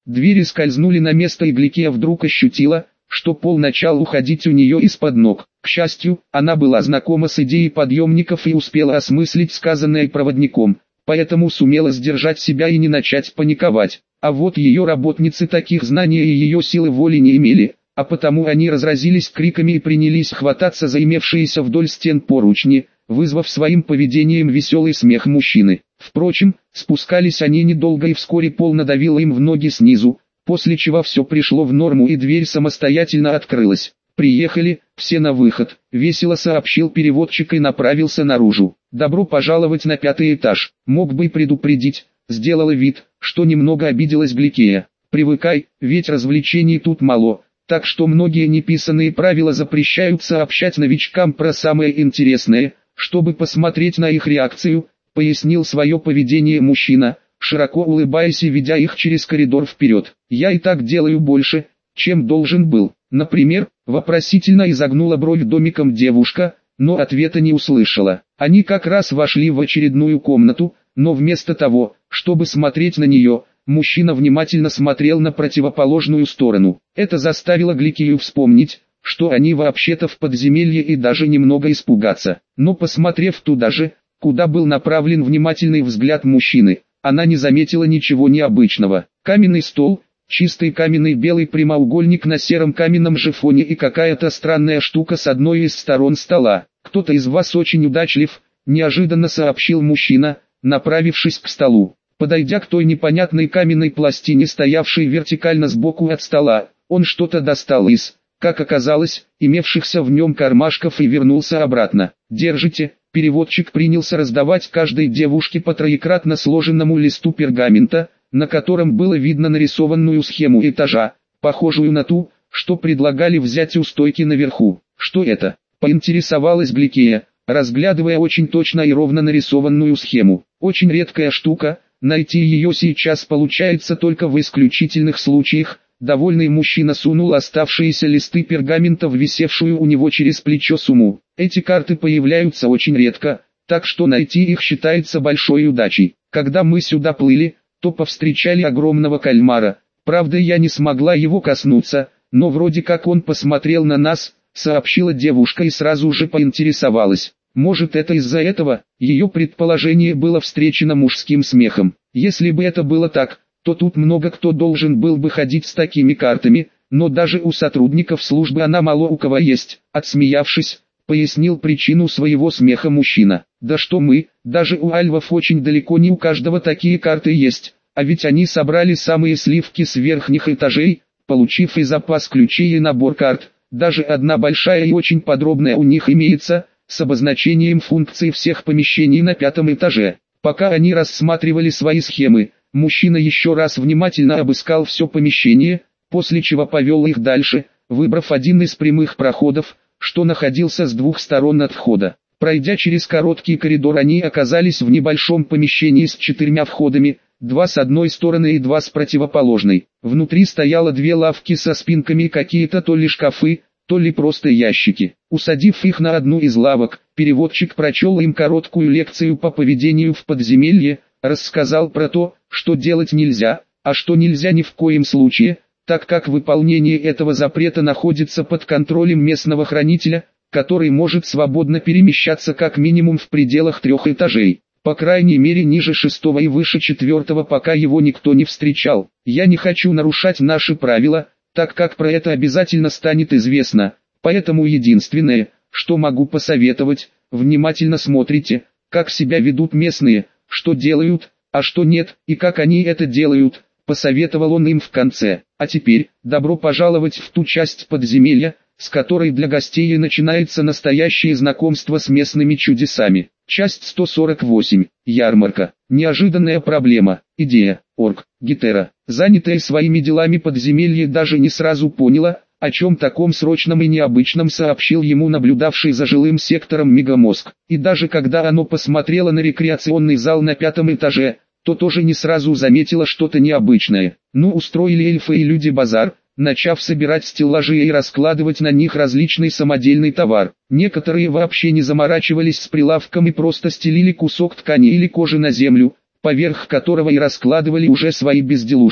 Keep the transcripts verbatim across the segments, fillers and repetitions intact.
Двери скользнули на место, и Гликия вдруг ощутила, что пол начал уходить у нее из-под ног. К счастью, она была знакома с идеей подъемников и успела осмыслить сказанное проводником, поэтому сумела сдержать себя и не начать паниковать. А вот ее работницы таких знаний и ее силы воли не имели, а потому они разразились криками и принялись хвататься за имевшиеся вдоль стен поручни, вызвав своим поведением веселый смех мужчины. Впрочем, спускались они недолго, и вскоре пол надавило им в ноги снизу, после чего все пришло в норму и дверь самостоятельно открылась. «Приехали, все на выход», — весело сообщил переводчик и направился наружу. «Добро пожаловать на пятый этаж. Мог бы и предупредить», — сделала вид, что немного обиделась Гликия. «Привыкай, ведь развлечений тут мало, так что многие неписанные правила запрещают сообщать новичкам про самое интересное, чтобы посмотреть на их реакцию», — пояснил свое поведение мужчина, широко улыбаясь и ведя их через коридор вперед. «Я и так делаю больше, чем должен был. Например», — вопросительно изогнула бровь домиком девушка, но ответа не услышала. Они как раз вошли в очередную комнату, но вместо того, чтобы смотреть на нее, мужчина внимательно смотрел на противоположную сторону. Это заставило Гликию вспомнить, что они вообще-то в подземелье, и даже немного испугаться. Но посмотрев туда же, куда был направлен внимательный взгляд мужчины, она не заметила ничего необычного. Каменный стол, чистый каменный белый прямоугольник на сером каменном же фоне и какая-то странная штука с одной из сторон стола. «Кто-то из вас очень удачлив», — неожиданно сообщил мужчина, направившись к столу. Подойдя к той непонятной каменной пластине, стоявшей вертикально сбоку от стола, он что-то достал из, как оказалось, имевшихся в нем кармашков и вернулся обратно. «Держите». Переводчик принялся раздавать каждой девушке по троекратно сложенному листу пергамента, на котором было видно нарисованную схему этажа, похожую на ту, что предлагали взять у стойки наверху. «Что это?» — поинтересовалась Гликия, разглядывая очень точно и ровно нарисованную схему. «Очень редкая штука, найти ее сейчас получается только в исключительных случаях». Довольный мужчина сунул оставшиеся листы пергамента в висевшую у него через плечо сумму. «Эти карты появляются очень редко, так что найти их считается большой удачей. Когда мы сюда плыли, то повстречали огромного кальмара. Правда, я не смогла его коснуться, но вроде как он посмотрел на нас», — сообщила девушка и сразу же поинтересовалась. Может, это из-за этого? Ее предположение было встречено мужским смехом. Если бы это было так, то тут много кто должен был бы ходить с такими картами, но даже у сотрудников службы она мало у кого есть. Отсмеявшись, пояснил причину своего смеха мужчина. «Да что мы, даже у альвов очень далеко не у каждого такие карты есть, а ведь они собрали самые сливки с верхних этажей, получив и запас ключей и набор карт, даже одна большая и очень подробная у них имеется, с обозначением функций всех помещений на пятом этаже». Пока они рассматривали свои схемы, мужчина еще раз внимательно обыскал все помещение, после чего повел их дальше, выбрав один из прямых проходов, что находился с двух сторон от входа. Пройдя через короткий коридор, они оказались в небольшом помещении с четырьмя входами, два с одной стороны и два с противоположной. Внутри стояло две лавки со спинками и какие-то то ли шкафы, то ли просто ящики. Усадив их на одну из лавок, переводчик прочел им короткую лекцию по поведению в подземелье, рассказал про то, что делать нельзя, а что нельзя ни в коем случае, так как выполнение этого запрета находится под контролем местного хранителя, который может свободно перемещаться как минимум в пределах трех этажей, по крайней мере ниже шестого и выше четвертого, пока его никто не встречал. «Я не хочу нарушать наши правила, так как про это обязательно станет известно, поэтому единственное, что могу посоветовать, внимательно смотрите, как себя ведут местные, что делают, а что нет, и как они это делают», — посоветовал он им в конце. «А теперь, добро пожаловать в ту часть подземелья, с которой для гостей и начинается настоящее знакомство с местными чудесами». Часть сто сорок восемь. Ярмарка. Неожиданная проблема. Идея. Орк. Гетера, занятая своими делами подземелье, даже не сразу поняла, о чем таком срочном и необычном сообщил ему наблюдавший за жилым сектором Мегамозг. И даже когда оно посмотрело на рекреационный зал на пятом этаже, то тоже не сразу заметила что-то необычное. Ну, устроили эльфы и люди базар, начав собирать стеллажи и раскладывать на них различный самодельный товар. Некоторые вообще не заморачивались с прилавком и просто стелили кусок ткани или кожи на землю, поверх которого и раскладывали уже свои безделушки.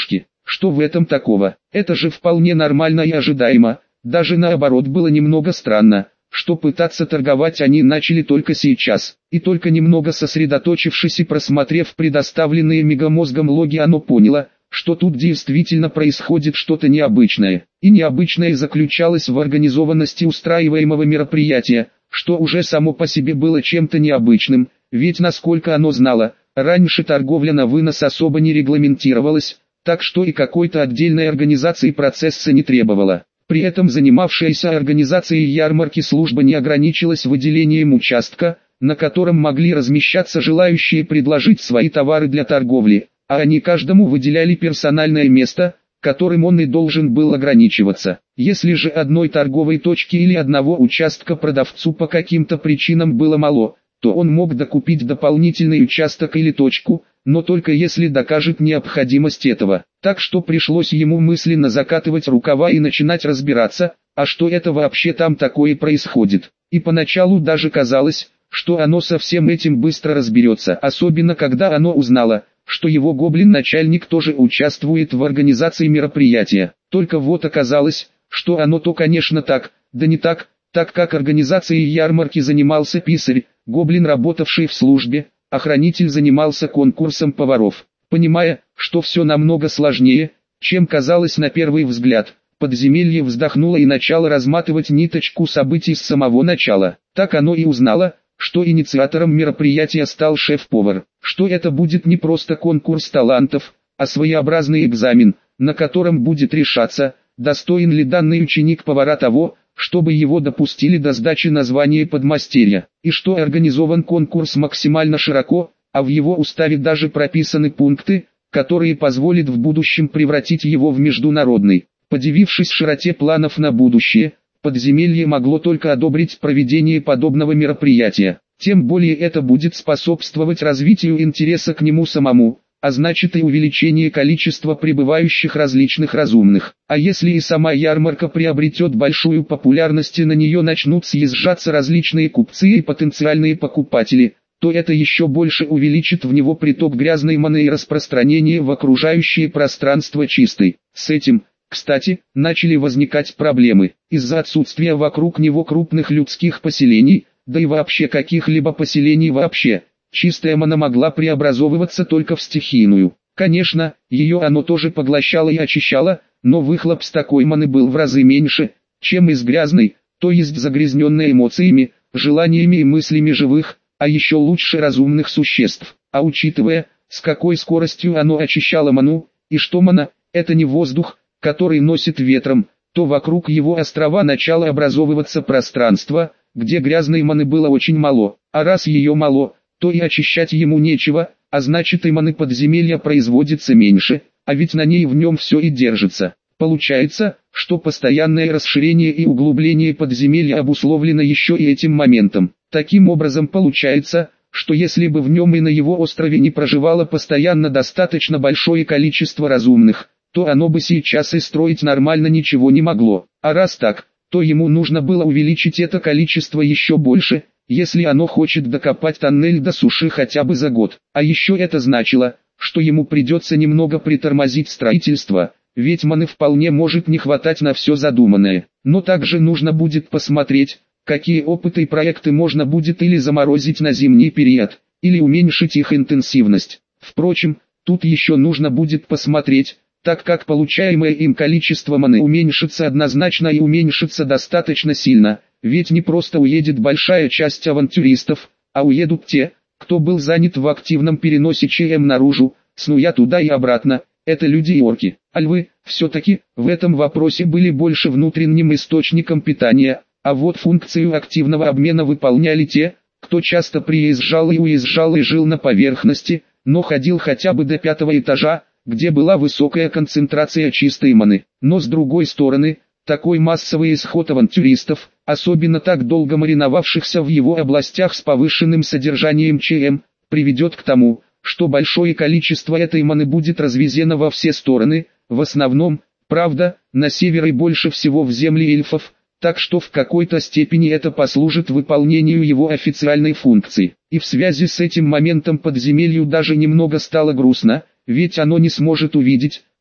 что в этом такого? Это же вполне нормально и ожидаемо. Даже наоборот было немного странно, что пытаться торговать они начали только сейчас. И только немного сосредоточившись и просмотрев предоставленные мегамозгом логи, оно поняло, что тут действительно происходит что-то необычное. И необычное заключалось в организованности устраиваемого мероприятия, что уже само по себе было чем-то необычным, ведь насколько оно знало, раньше торговля на вынос особо не регламентировалась, так что и какой-то отдельной организации процесса не требовала. При этом занимавшаяся организацией ярмарки служба не ограничилась выделением участка, на котором могли размещаться желающие предложить свои товары для торговли, а они каждому выделяли персональное место, которым он и должен был ограничиваться. Если же одной торговой точки или одного участка продавцу по каким-то причинам было мало, то он мог докупить дополнительный участок или точку, но только если докажет необходимость этого. Так что пришлось ему мысленно закатывать рукава и начинать разбираться, а что это вообще там такое происходит. И поначалу даже казалось, что оно со всем этим быстро разберется, особенно когда оно узнало, что его гоблин-начальник тоже участвует в организации мероприятия. Только вот оказалось, что оно то конечно так, да не так, так как организацией ярмарки занимался писарь, гоблин, работавший в службе, а хранитель занимался конкурсом поваров. Понимая, что все намного сложнее, чем казалось на первый взгляд, подземелье вздохнуло и начало разматывать ниточку событий с самого начала. Так оно и узнало, что инициатором мероприятия стал шеф-повар, что это будет не просто конкурс талантов, а своеобразный экзамен, на котором будет решаться, достоин ли данный ученик повара того, чтобы его допустили до сдачи на звание подмастерья, и что организован конкурс максимально широко, а в его уставе даже прописаны пункты, которые позволят в будущем превратить его в международный. Подивившись широте планов на будущее, подземелье могло только одобрить проведение подобного мероприятия, тем более это будет способствовать развитию интереса к нему самому, а значит и увеличение количества прибывающих различных разумных. А если и сама ярмарка приобретет большую популярность и на нее начнут съезжаться различные купцы и потенциальные покупатели, то это еще больше увеличит в него приток грязной маны и распространение в окружающее пространство чистой. С этим, кстати, начали возникать проблемы. Из-за отсутствия вокруг него крупных людских поселений, да и вообще каких-либо поселений вообще, чистая мана могла преобразовываться только в стихийную. Конечно, ее оно тоже поглощало и очищало, но выхлоп с такой маны был в разы меньше, чем из грязной, то есть загрязненной эмоциями, желаниями и мыслями живых, а еще лучше разумных существ. А учитывая, с какой скоростью оно очищало ману, и что мана – это не воздух, который носит ветром, то вокруг его острова начало образовываться пространство, где грязной маны было очень мало, а раз ее мало, то и очищать ему нечего, а значит и маны подземелья производится меньше, а ведь на ней в нем все и держится. Получается, что постоянное расширение и углубление подземелья обусловлено еще и этим моментом. Таким образом получается, что если бы в нем и на его острове не проживало постоянно достаточно большое количество разумных, то оно бы сейчас и строить нормально ничего не могло. А раз так, то ему нужно было увеличить это количество еще больше, если оно хочет докопать тоннель до суши хотя бы за год. А еще это значило, что ему придется немного притормозить строительство, ведь маны вполне может не хватать на все задуманное. Но также нужно будет посмотреть, какие опыты и проекты можно будет или заморозить на зимний период, или уменьшить их интенсивность. Впрочем, тут еще нужно будет посмотреть, так как получаемое им количество маны уменьшится однозначно и уменьшится достаточно сильно, ведь не просто уедет большая часть авантюристов, а уедут те, кто был занят в активном переносе ЧМ наружу, снуя туда и обратно, это люди и орки. А львы, все-таки, в этом вопросе были больше внутренним источником питания, а вот функцию активного обмена выполняли те, кто часто приезжал и уезжал и жил на поверхности, но ходил хотя бы до пятого этажа, где была высокая концентрация чистой маны. Но с другой стороны, такой массовый исход авантюристов, особенно так долго мариновавшихся в его областях с повышенным содержанием ЧМ, приведет к тому, что большое количество этой маны будет развезено во все стороны, в основном, правда, на север и больше всего в земли эльфов, так что в какой-то степени это послужит выполнению его официальной функции. И в связи с этим моментом подземелью даже немного стало грустно, ведь оно не сможет увидеть,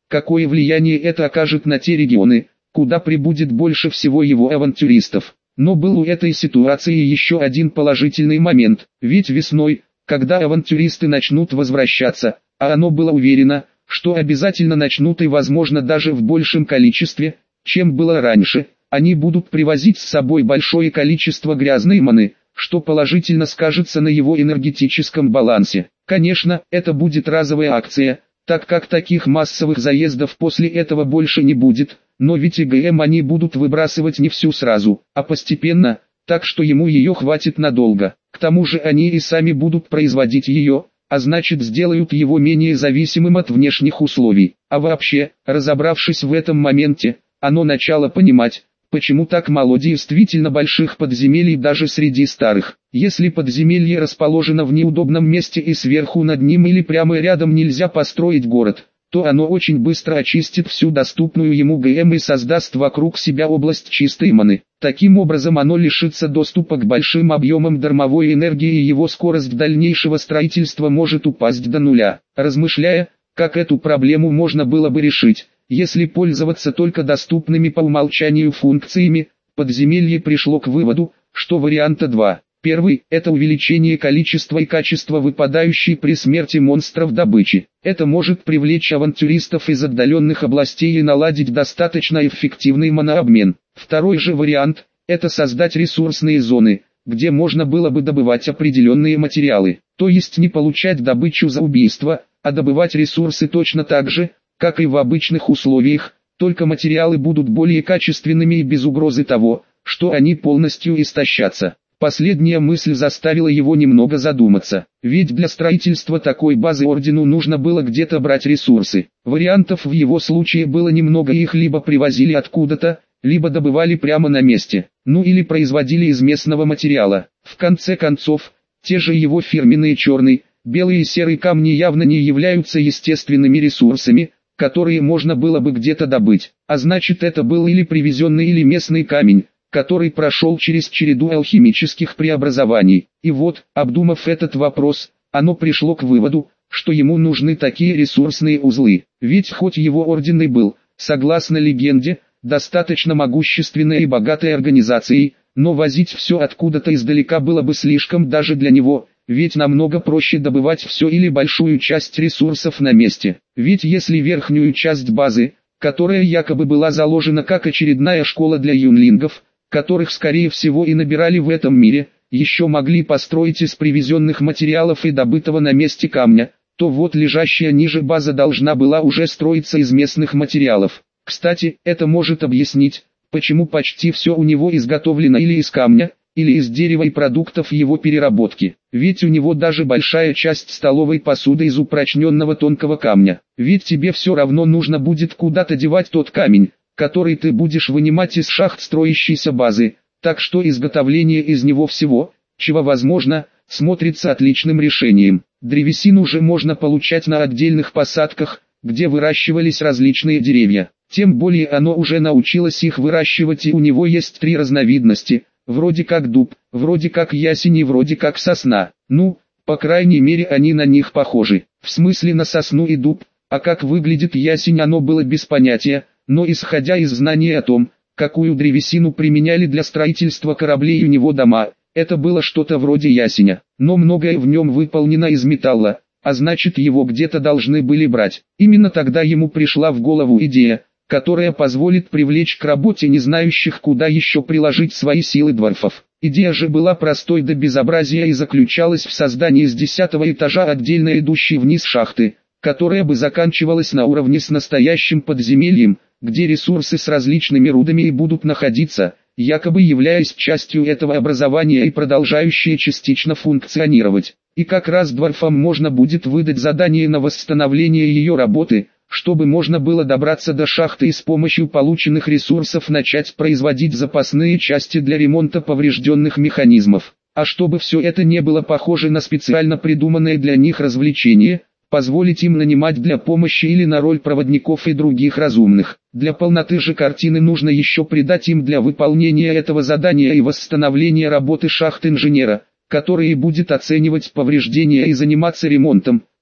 какое влияние это окажет на те регионы, куда прибудет больше всего его авантюристов. Но был у этой ситуации еще один положительный момент, ведь весной, когда авантюристы начнут возвращаться, а оно было уверено, что обязательно начнут и возможно даже в большем количестве, чем было раньше, они будут привозить с собой большое количество грязной маны, что положительно скажется на его энергетическом балансе. Конечно, это будет разовая акция, так как таких массовых заездов после этого больше не будет, но ведь ЭГМ они будут выбрасывать не всю сразу, а постепенно, так что ему ее хватит надолго. К тому же они и сами будут производить ее, а значит сделают его менее зависимым от внешних условий. А вообще, разобравшись в этом моменте, оно начало понимать, почему так мало действительно больших подземелий даже среди старых. Если подземелье расположено в неудобном месте и сверху над ним или прямо рядом нельзя построить город, то оно очень быстро очистит всю доступную ему ГМ и создаст вокруг себя область чистой маны. Таким образом оно лишится доступа к большим объемам дармовой энергии и его скорость дальнейшего строительства может упасть до нуля. Размышляя, как эту проблему можно было бы решить, если пользоваться только доступными по умолчанию функциями, подземелье пришло к выводу, что варианта два. Первый – это увеличение количества и качества выпадающей при смерти монстров добычи. Это может привлечь авантюристов из отдаленных областей и наладить достаточно эффективный манообмен. Второй же вариант – это создать ресурсные зоны, где можно было бы добывать определенные материалы. То есть не получать добычу за убийство, а добывать ресурсы точно так же, как и в обычных условиях, только материалы будут более качественными и без угрозы того, что они полностью истощатся. Последняя мысль заставила его немного задуматься, ведь для строительства такой базы ордену нужно было где-то брать ресурсы. Вариантов в его случае было немного, их либо привозили откуда-то, либо добывали прямо на месте, ну или производили из местного материала. В конце концов, те же его фирменные черный, белый и серый камни явно не являются естественными ресурсами, которые можно было бы где-то добыть, а значит это был или привезенный или местный камень, который прошел через череду алхимических преобразований. И вот, обдумав этот вопрос, оно пришло к выводу, что ему нужны такие ресурсные узлы. Ведь хоть его орден и был, согласно легенде, достаточно могущественной и богатой организацией, но возить все откуда-то издалека было бы слишком даже для него, ведь намного проще добывать все или большую часть ресурсов на месте. Ведь если верхнюю часть базы, которая якобы была заложена как очередная школа для юнлингов, которых скорее всего и набирали в этом мире, еще могли построить из привезенных материалов и добытого на месте камня, то вот лежащая ниже база должна была уже строиться из местных материалов. Кстати, это может объяснить, почему почти все у него изготовлено или из камня, или из дерева и продуктов его переработки. Ведь у него даже большая часть столовой посуды из упрочненного тонкого камня. Ведь тебе все равно нужно будет куда-то девать тот камень, который ты будешь вынимать из шахт строящейся базы, так что изготовление из него всего, чего возможно, смотрится отличным решением. Древесину же можно получать на отдельных посадках, где выращивались различные деревья. Тем более оно уже научилось их выращивать, и у него есть три разновидности, вроде как дуб, вроде как ясень и вроде как сосна. Ну, по крайней мере они на них похожи. В смысле на сосну и дуб, а как выглядит ясень оно было без понятия. Но исходя из знания о том, какую древесину применяли для строительства кораблей у него дома, это было что-то вроде ясеня, но многое в нем выполнено из металла, а значит его где-то должны были брать. Именно тогда ему пришла в голову идея, которая позволит привлечь к работе не знающих куда еще приложить свои силы дворфов. Идея же была простой до безобразия и заключалась в создании с десятого этажа отдельно идущей вниз шахты, которая бы заканчивалась на уровне с настоящим подземельем, где ресурсы с различными рудами и будут находиться, якобы являясь частью этого образования и продолжающие частично функционировать. И как раз дворфам можно будет выдать задание на восстановление ее работы, чтобы можно было добраться до шахты и с помощью полученных ресурсов начать производить запасные части для ремонта поврежденных механизмов. А чтобы все это не было похоже на специально придуманное для них развлечение, позволить им нанимать для помощи или на роль проводников и других разумных. Для полноты же картины нужно еще придать им для выполнения этого задания и восстановления работы шахт инженера, который и будет оценивать повреждения и заниматься ремонтом,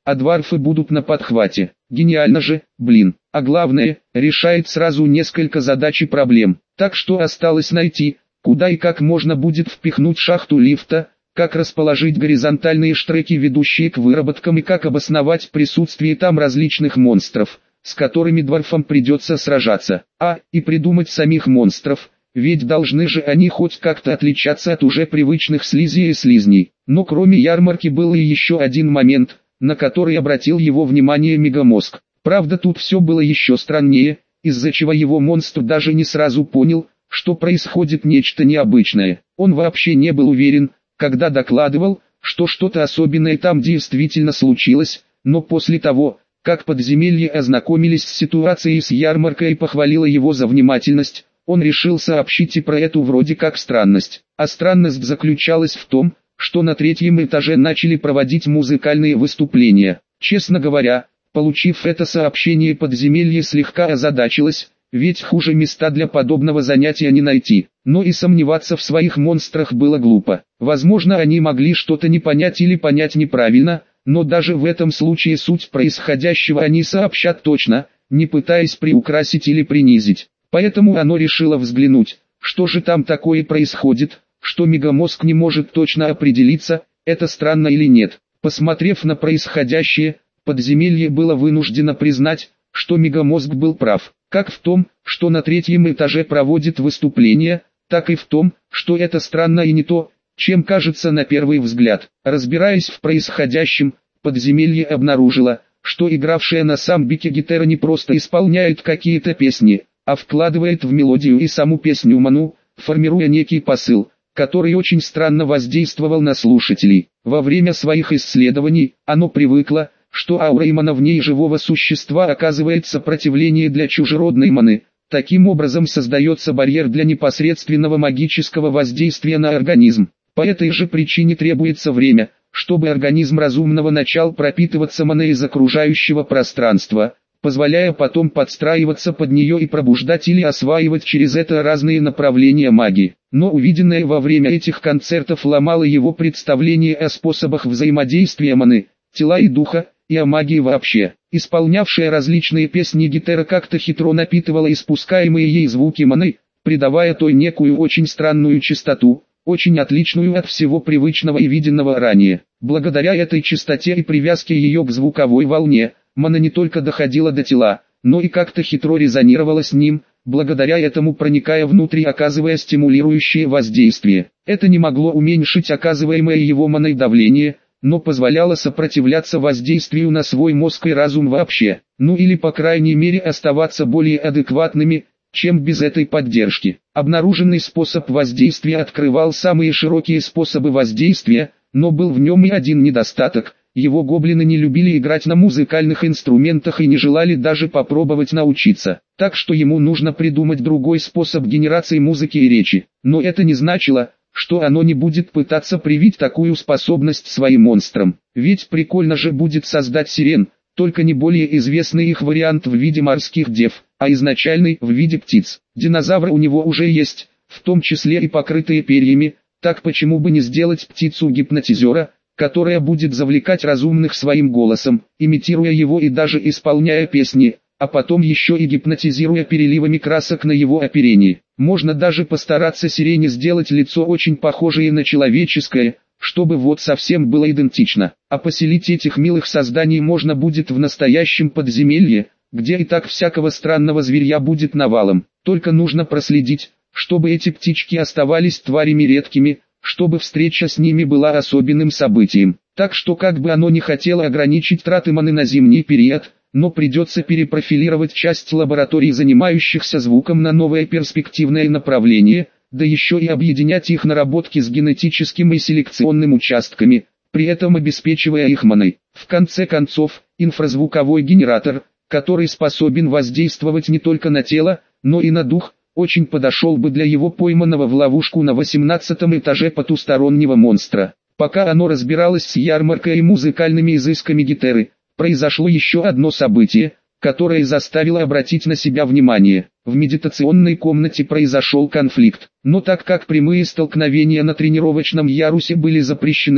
а дварфы будут на подхвате. Гениально же, блин. А главное, решает сразу несколько задач и проблем. Так что осталось найти, куда и как можно будет впихнуть шахту лифта, как расположить горизонтальные штреки, ведущие к выработкам, и как обосновать присутствие там различных монстров, с которыми дварфам придется сражаться. А, и придумать самих монстров, ведь должны же они хоть как-то отличаться от уже привычных слизей и слизней. Но кроме ярмарки был и еще один момент, на который обратил его внимание Мегамозг. Правда, тут все было еще страннее, из-за чего его монстр даже не сразу понял, что происходит нечто необычное. Он вообще не был уверен, когда докладывал, что что-то особенное там действительно случилось, но после того, как подземелье ознакомились с ситуацией с ярмаркой и похвалило его за внимательность, он решил сообщить и про эту вроде как странность. А странность заключалась в том, что на третьем этаже начали проводить музыкальные выступления. Честно говоря, получив это сообщение, подземелье слегка озадачилось, ведь хуже места для подобного занятия не найти. Но и сомневаться в своих монстрах было глупо. Возможно, они могли что-то не понять или понять неправильно, но даже в этом случае суть происходящего они сообщат точно, не пытаясь приукрасить или принизить. Поэтому оно решило взглянуть, что же там такое происходит, что Мегамозг не может точно определиться, это странно или нет. Посмотрев на происходящее, подземелье было вынуждено признать, что Мегамозг был прав, как в том, что на третьем этаже проводит выступление, так и в том, что это странно и не то, чем кажется на первый взгляд. Разбираясь в происходящем, подземелье обнаружило, что игравшая на самбике гитара не просто исполняет какие-то песни, а вкладывает в мелодию и саму песню ману, формируя некий посыл, который очень странно воздействовал на слушателей. Во время своих исследований, оно привыкло, что аура и мана в ней живого существа оказывает сопротивление для чужеродной маны. Таким образом создается барьер для непосредственного магического воздействия на организм. По этой же причине требуется время, чтобы организм разумного начал пропитываться маной из окружающего пространства, позволяя потом подстраиваться под нее и пробуждать или осваивать через это разные направления магии. Но увиденное во время этих концертов ломало его представление о способах взаимодействия маны, тела и духа, и о магии вообще. Исполнявшая различные песни гитара как-то хитро напитывала испускаемые ей звуки маны, придавая той некую очень странную чистоту, очень отличную от всего привычного и виденного ранее. Благодаря этой чистоте и привязке ее к звуковой волне, мана не только доходила до тела, но и как-то хитро резонировала с ним, благодаря этому проникая внутрь и оказывая стимулирующее воздействие. Это не могло уменьшить оказываемое его маной давление, но позволяло сопротивляться воздействию на свой мозг и разум вообще, ну или по крайней мере оставаться более адекватными, чем без этой поддержки. Обнаруженный способ воздействия открывал самые широкие способы воздействия, но был в нем и один недостаток. Его гоблины не любили играть на музыкальных инструментах и не желали даже попробовать научиться, так что ему нужно придумать другой способ генерации музыки и речи. Но это не значило, что оно не будет пытаться привить такую способность своим монстрам. Ведь прикольно же будет создать сирен, только не более известный их вариант в виде морских дев, а изначальный в виде птиц. Динозавры у него уже есть, в том числе и покрытые перьями, так почему бы не сделать птицу-гипнотизера, которая будет завлекать разумных своим голосом, имитируя его и даже исполняя песни, а потом еще и гипнотизируя переливами красок на его оперении. Можно даже постараться сирене сделать лицо очень похожее на человеческое, чтобы вот совсем было идентично. А поселить этих милых созданий можно будет в настоящем подземелье, где и так всякого странного зверья будет навалом. Только нужно проследить, чтобы эти птички оставались тварями редкими, чтобы встреча с ними была особенным событием. Так что как бы оно ни хотело ограничить траты маны на зимний период, но придется перепрофилировать часть лабораторий, занимающихся звуком, на новое перспективное направление, да еще и объединять их наработки с генетическим и селекционным участками, при этом обеспечивая их маной. В конце концов, инфразвуковой генератор, который способен воздействовать не только на тело, но и на дух, очень подошел бы для его пойманного в ловушку на восемнадцатом этаже потустороннего монстра. Пока оно разбиралось с ярмаркой и музыкальными изысками гитары, произошло еще одно событие, которое заставило обратить на себя внимание. В медитационной комнате произошел конфликт, но так как прямые столкновения на тренировочном ярусе были запрещены,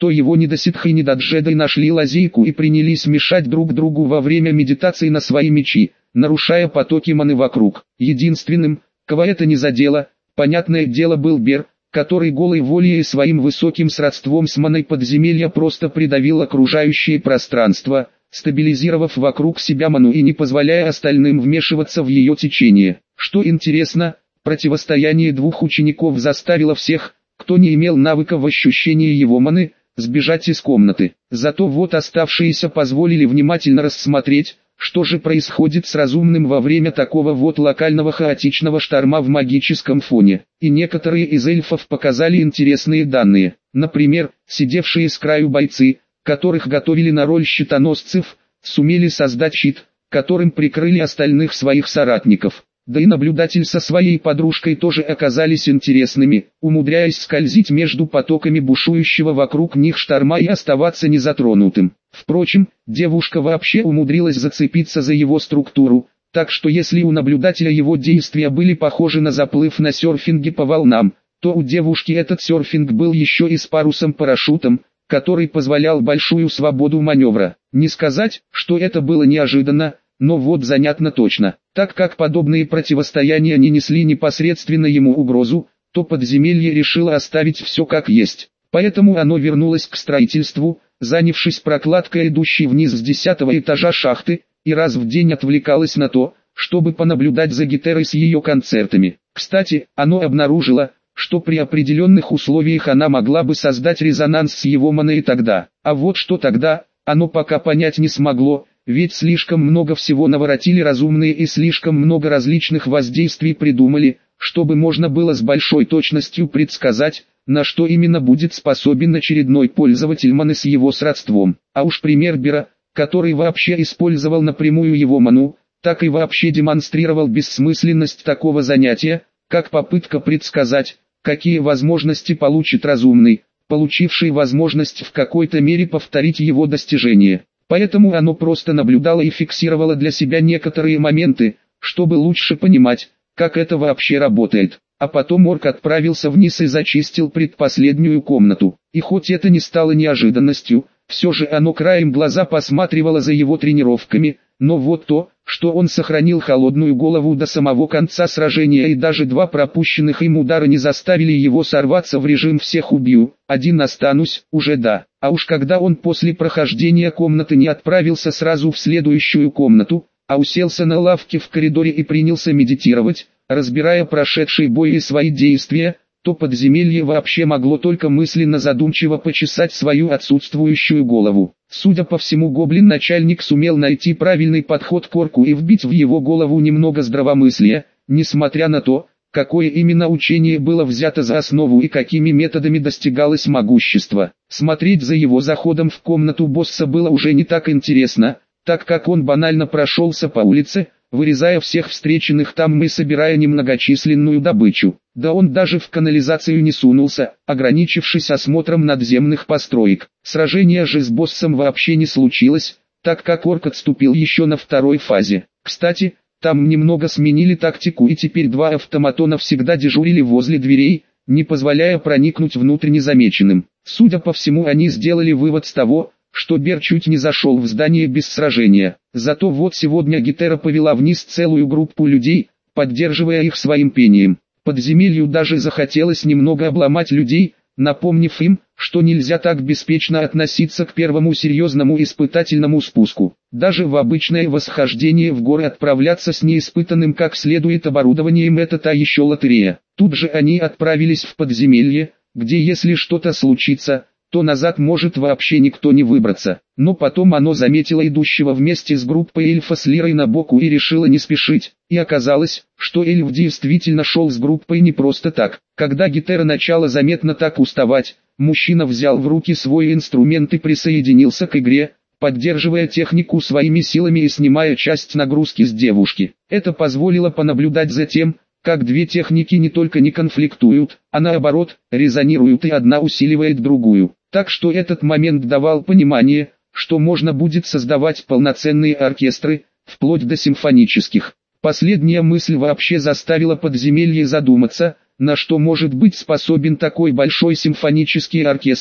то его Недоситх и Недаджедай нашли лазейку и принялись мешать друг другу во время медитации на свои мечи, нарушая потоки маны вокруг. Единственным, кого это не задело, понятное дело, был Бер, который голой волей и своим высоким сродством с маной подземелья просто придавил окружающее пространство, стабилизировав вокруг себя ману и не позволяя остальным вмешиваться в ее течение. Что интересно, противостояние двух учеников заставило всех, кто не имел навыка в ощущении его маны, сбежать из комнаты. Зато вот оставшиеся позволили внимательно рассмотреть, что же происходит с разумным во время такого вот локального хаотичного шторма в магическом фоне. И некоторые из эльфов показали интересные данные. Например, сидевшие с краю бойцы, которых готовили на роль щитоносцев, сумели создать щит, которым прикрыли остальных своих соратников. Да и наблюдатель со своей подружкой тоже оказались интересными, умудряясь скользить между потоками бушующего вокруг них шторма и оставаться незатронутым. Впрочем, девушка вообще умудрилась зацепиться за его структуру, так что если у наблюдателя его действия были похожи на заплыв на серфинге по волнам, то у девушки этот серфинг был еще и с парусом-парашютом, который позволял большую свободу маневра. Не сказать, что это было неожиданно, но вот занятно точно. Так как подобные противостояния не несли непосредственно ему угрозу, то подземелье решило оставить все как есть. Поэтому оно вернулось к строительству, занявшись прокладкой идущей вниз с десятого этажа шахты, и раз в день отвлекалось на то, чтобы понаблюдать за гитарой с ее концертами. Кстати, оно обнаружило, что при определенных условиях она могла бы создать резонанс с его маной тогда. А вот что тогда, оно пока понять не смогло, ведь слишком много всего наворотили разумные и слишком много различных воздействий придумали, чтобы можно было с большой точностью предсказать, на что именно будет способен очередной пользователь маны с его сродством. А уж пример Бера, который вообще использовал напрямую его ману, так и вообще демонстрировал бессмысленность такого занятия, как попытка предсказать, какие возможности получит разумный, получивший возможность в какой-то мере повторить его достижение. Поэтому оно просто наблюдало и фиксировало для себя некоторые моменты, чтобы лучше понимать, как это вообще работает. А потом орк отправился вниз и зачистил предпоследнюю комнату. И хоть это не стало неожиданностью, все же оно краем глаза посматривало за его тренировками, но вот то, что он сохранил холодную голову до самого конца сражения и даже два пропущенных им удара не заставили его сорваться в режим «всех убью, один останусь», уже да. А уж когда он после прохождения комнаты не отправился сразу в следующую комнату, а уселся на лавке в коридоре и принялся медитировать, разбирая прошедший бой и свои действия, то подземелье вообще могло только мысленно задумчиво почесать свою отсутствующую голову. Судя по всему, гоблин-начальник сумел найти правильный подход к орку и вбить в его голову немного здравомыслия, несмотря на то, какое именно учение было взято за основу и какими методами достигалось могущество. Смотреть за его заходом в комнату босса было уже не так интересно, так как он банально прошелся по улице, вырезая всех встреченных там и собирая немногочисленную добычу. Да он даже в канализацию не сунулся, ограничившись осмотром надземных построек. Сражение же с боссом вообще не случилось, так как орк отступил еще на второй фазе. Кстати, там немного сменили тактику и теперь два автоматона всегда дежурили возле дверей, не позволяя проникнуть внутрь незамеченным. Судя по всему, они сделали вывод с того, что Бер чуть не зашел в здание без сражения. Зато вот сегодня Гетера повела вниз целую группу людей, поддерживая их своим пением. Подземелью даже захотелось немного обломать людей, напомнив им, что нельзя так беспечно относиться к первому серьезному испытательному спуску. Даже в обычное восхождение в горы отправляться с неиспытанным как следует оборудованием — это та еще лотерея. Тут же они отправились в подземелье, где если что-то случится, то назад может вообще никто не выбраться. Но потом оно заметило идущего вместе с группой эльфа с Лирой на боку и решило не спешить. И оказалось, что эльф действительно шел с группой не просто так. Когда Гетера начала заметно так уставать, мужчина взял в руки свой инструмент и присоединился к игре, поддерживая технику своими силами и снимая часть нагрузки с девушки. Это позволило понаблюдать за тем, как две техники не только не конфликтуют, а наоборот, резонируют и одна усиливает другую. Так что этот момент давал понимание, что можно будет создавать полноценные оркестры, вплоть до симфонических. Последняя мысль вообще заставила подземелье задуматься, на что может быть способен такой большой симфонический оркестр,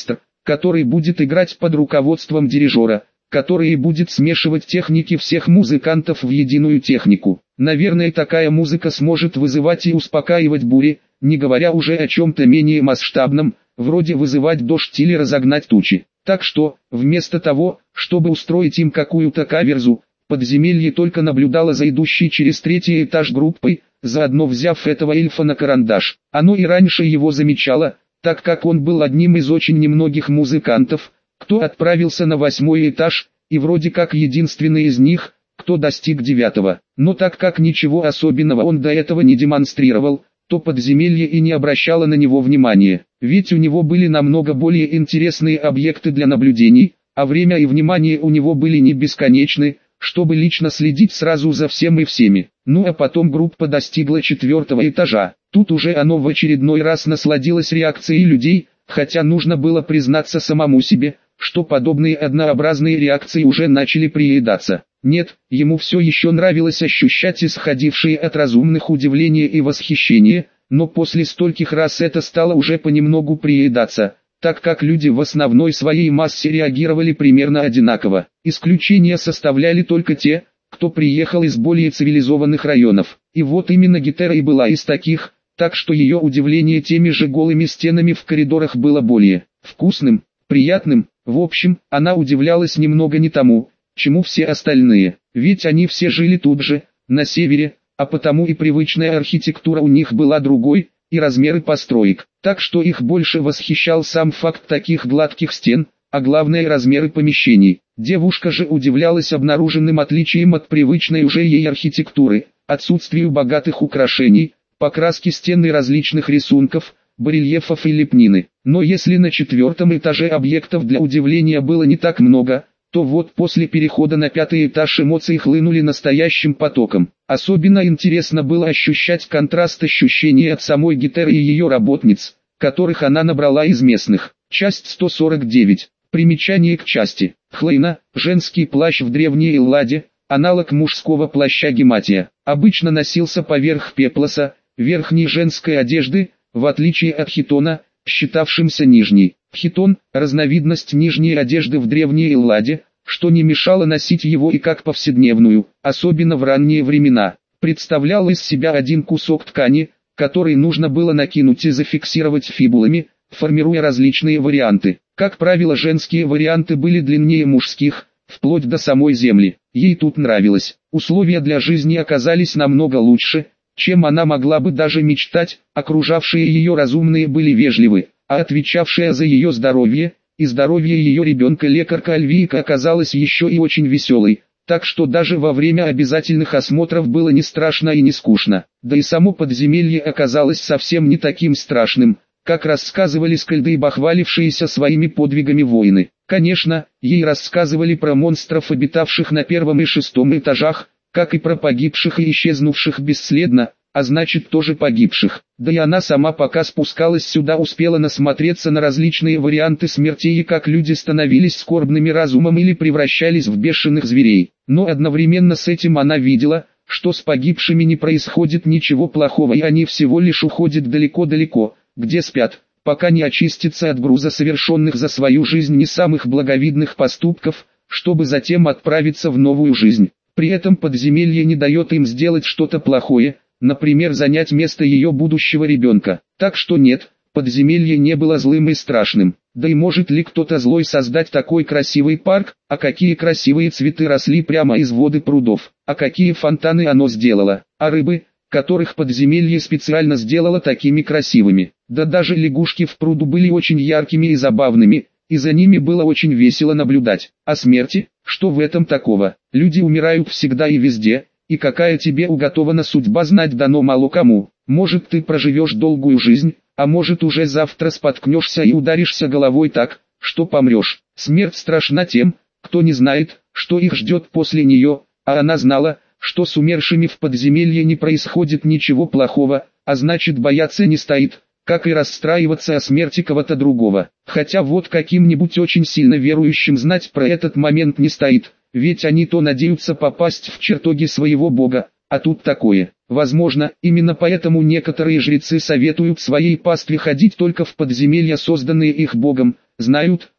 который будет играть под руководством дирижера, который будет смешивать техники всех музыкантов в единую технику. Наверное, такая музыка сможет вызывать и успокаивать бури, не говоря уже о чем-то менее масштабном, вроде вызывать дождь или разогнать тучи. Так что, вместо того, чтобы устроить им какую-то каверзу, подземелье только наблюдало за идущей через третий этаж группой, заодно взяв этого эльфа на карандаш. Оно и раньше его замечало, так как он был одним из очень немногих музыкантов, кто отправился на восьмой этаж, и вроде как единственный из них, кто достиг девятого. Но так как ничего особенного он до этого не демонстрировал, то подземелье и не обращало на него внимания. Ведь у него были намного более интересные объекты для наблюдений, а время и внимание у него были не бесконечны, чтобы лично следить сразу за всем и всеми. Ну а потом группа достигла четвертого этажа. Тут уже оно в очередной раз насладилось реакцией людей, хотя нужно было признаться самому себе, что подобные однообразные реакции уже начали приедаться. Нет, ему все еще нравилось ощущать исходившие от разумных удивление и восхищение, но после стольких раз это стало уже понемногу приедаться, так как люди в основной своей массе реагировали примерно одинаково. Исключения составляли только те, кто приехал из более цивилизованных районов. И вот именно Гетера и была из таких, так что ее удивление теми же голыми стенами в коридорах было более вкусным, приятным. В общем, она удивлялась немного не тому, чему все остальные, ведь они все жили тут же, на севере, а потому и привычная архитектура у них была другой, и размеры построек, так что их больше восхищал сам факт таких гладких стен, а главное размеры помещений. Девушка же удивлялась обнаруженным отличием от привычной уже ей архитектуры, отсутствию богатых украшений, покраски стен и различных рисунков, барельефов и лепнины. Но если на четвертом этаже объектов для удивления было не так много, то вот после перехода на пятый этаж эмоции хлынули настоящим потоком. Особенно интересно было ощущать контраст ощущений от самой Гетеры и ее работниц, которых она набрала из местных. Часть сто сорок девять. Примечание к части. Хлейна, женский плащ в древней Элладе, аналог мужского плаща гематия, обычно носился поверх пеплоса, верхней женской одежды, в отличие от хитона, считавшимся нижней. Хитон – разновидность нижней одежды в древней Элладе, что не мешало носить его и как повседневную, особенно в ранние времена. Представлял из себя один кусок ткани, который нужно было накинуть и зафиксировать фибулами, формируя различные варианты. Как правило, женские варианты были длиннее мужских, вплоть до самой земли. Ей тут нравилось. Условия для жизни оказались намного лучше, чем она могла бы даже мечтать. Окружавшие ее разумные были вежливы, а отвечавшая за ее здоровье и здоровье ее ребенка лекарка Альвийка оказалась еще и очень веселой, так что даже во время обязательных осмотров было не страшно и не скучно. Да и само подземелье оказалось совсем не таким страшным, как рассказывали скальды и бахвалившиеся своими подвигами воины. Конечно, ей рассказывали про монстров, обитавших на первом и шестом этажах, как и про погибших и исчезнувших бесследно, а значит тоже погибших. Да и она сама пока спускалась сюда успела насмотреться на различные варианты смертей и как люди становились скорбными разумом или превращались в бешеных зверей. Но одновременно с этим она видела, что с погибшими не происходит ничего плохого и они всего лишь уходят далеко-далеко, где спят, пока не очистятся от груза совершенных за свою жизнь не самых благовидных поступков, чтобы затем отправиться в новую жизнь. При этом подземелье не дает им сделать что-то плохое, например, занять место ее будущего ребенка. Так что нет, подземелье не было злым и страшным. Да и может ли кто-то злой создать такой красивый парк, а какие красивые цветы росли прямо из воды прудов, а какие фонтаны оно сделало, а рыбы, которых подземелье специально сделало такими красивыми. Да даже лягушки в пруду были очень яркими и забавными, и за ними было очень весело наблюдать. А смерти, что в этом такого? Люди умирают всегда и везде, и какая тебе уготована судьба знать дано мало кому. Может ты проживешь долгую жизнь, а может уже завтра споткнешься и ударишься головой так, что помрешь. Смерть страшна тем, кто не знает, что их ждет после нее, а она знала, что с умершими в подземелье не происходит ничего плохого, а значит бояться не стоит, как и расстраиваться о смерти кого-то другого. Хотя вот каким-нибудь очень сильно верующим знать про этот момент не стоит, ведь они то надеются попасть в чертоги своего бога, а тут такое. Возможно, именно поэтому некоторые жрецы советуют своей пастве ходить только в подземелья, созданные их богом, знают,